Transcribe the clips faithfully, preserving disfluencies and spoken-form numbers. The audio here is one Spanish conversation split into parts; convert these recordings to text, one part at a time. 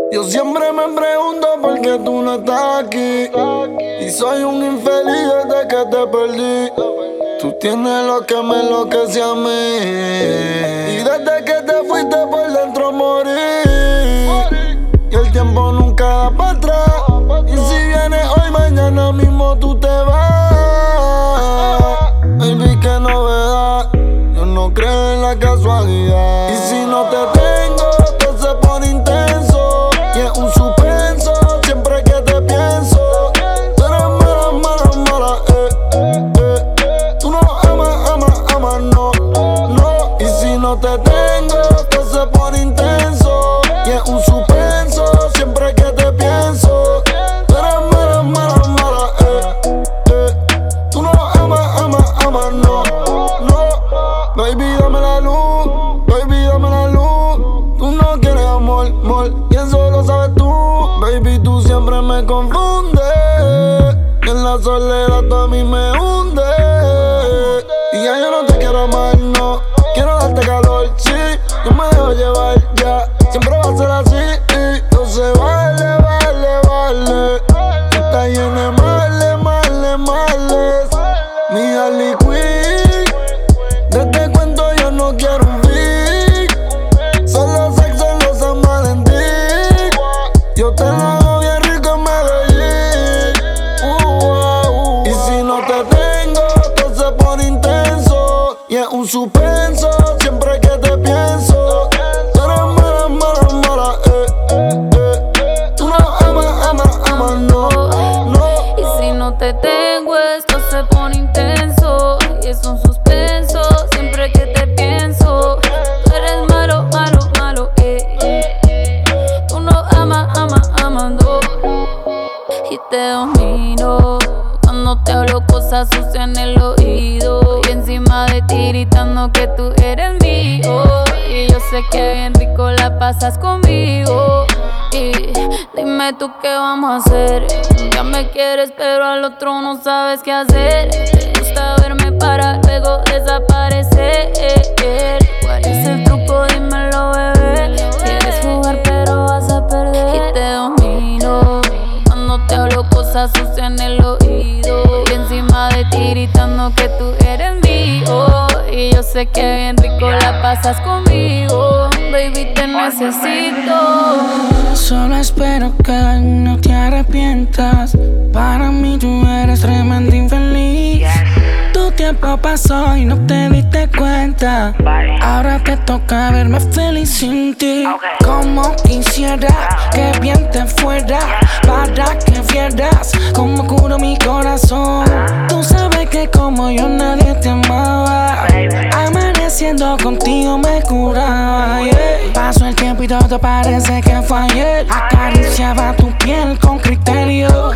Yo siempre me pregunto por qué tú no estás aquí. Y soy un infeliz desde que te perdí. Tú tienes lo que me enloquece a mí. Y desde que te fuiste por dentro morí. Y el tiempo nunca da para atrás. Y si vienes hoy, mañana mismo tú te vas. Baby, qué novedad. Yo no creo en la casualidad. Y si no te tengo, todo se pone intenso. Y es un suspenso siempre que te pienso. Tú eres mala, mala, mala, eh, eh, eh. Tú no amas, amas, amas, no, no. Y si no te tengo, todo se pone intenso. Y es un suspenso siempre que te pienso. Tú eres mala, mala, mala, eh, eh. Tú no amas, amas, amas, no, no. Baby, dame la luz, baby, dame la luz. Tú no quieres amor, amor, y eso lo sabes tú. Baby, tú siempre me confundes. Y en la soledad tú a mí me hunde. Y ya yo no te quiero amar, no. Quiero darte calor, sí. Yo me dejo llevar, ya. Siempre va a ser así. Y no se vale, vale, vale. Tú estás llena de males, males, males. Mi Harley Quinn. Desde cuento yo no quiero un freak. Solo sexo en los San Valentín. Yo te lo hago bien rico en Medellín. uh, uh, uh. Y si no te tengo, todo se pone intenso. Y es un suspenso siempre que te pienso. Tú eres mala, mala, mala, eh, eh, eh. Tú no amas, amas, amas, no, no. Y si no te tengo, esto se pone intenso. Y es un suspenso siempre que te pienso. Tú eres malo, malo, malo, eh, eh, eh. Tú no amas, amas, amas, no. Y te domino cuando te hablo cosas sucias en el oído. Y encima de ti gritando que tú eres mío. Y yo sé que bien rico la pasas conmigo. Y dime tú qué vamos a hacer. Ya me quieres pero al otro no sabes qué hacer. Te gusta verme para luego desaparecer. ¿Cuál es el truco? Dímelo, bebé. Quieres jugar pero vas a perder. Y te domino cuando te hablo cosas sucias en el oído. Y encima de ti gritando que tú eres mío. Y yo sé que bien rico la pasas conmigo. Baby, te necesito. Solo espero que no te arrepientas. Para mí tú eres tremenda infeliz. Tu tiempo pasó y no te diste cuenta. Ahora te toca verme feliz sin ti. Como quisiera que bien te fuera, para que vieras cómo curo mi corazón. Tú sabes que como yo nadie te amaba. Amaneciendo contigo me curaba, yeah. Pasó el tiempo y todo parece que fue ayer. Acariciaba tu piel con criterio,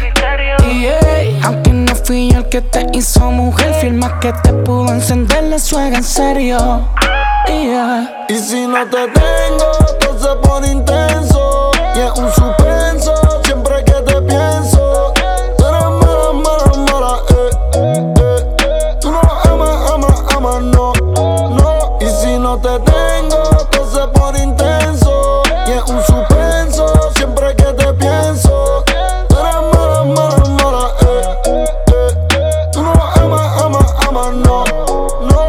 yeah. Aunque no fui yo el que te hizo mujer, firma que te pudo encender la suegra en serio, yeah. Y si no te tengo, todo se pone intenso. Y es un suspenso siempre que te pienso. Tú eres mala, mala, mala, eh, eh, eh. Tú no amas, amas, amas, no, no. Y si no te tengo, todo se pone intenso. Y es un suspenso siempre que te pienso. Tú eres mala, mala, mala, eh, eh, eh. Tú no amas, amas, amas, no, no.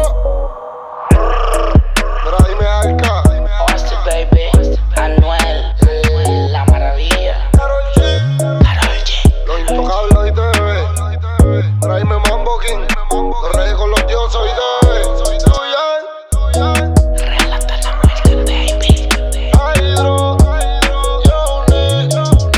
Pero dime Alca. Austin, baby. Anuel. La maravilla. Karol G. Los intocables, oíste, bebé. Tráeme Mambo King. Los reyes con los dioses, oíste, bebé. Tuyan. Real hasta la muerte, baby. Hydro. Johnny.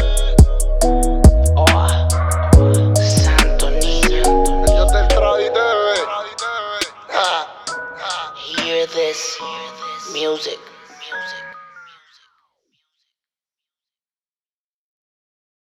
Oh, santo niño. Yo te traíste, bebé. Ja. Hear this music. Music.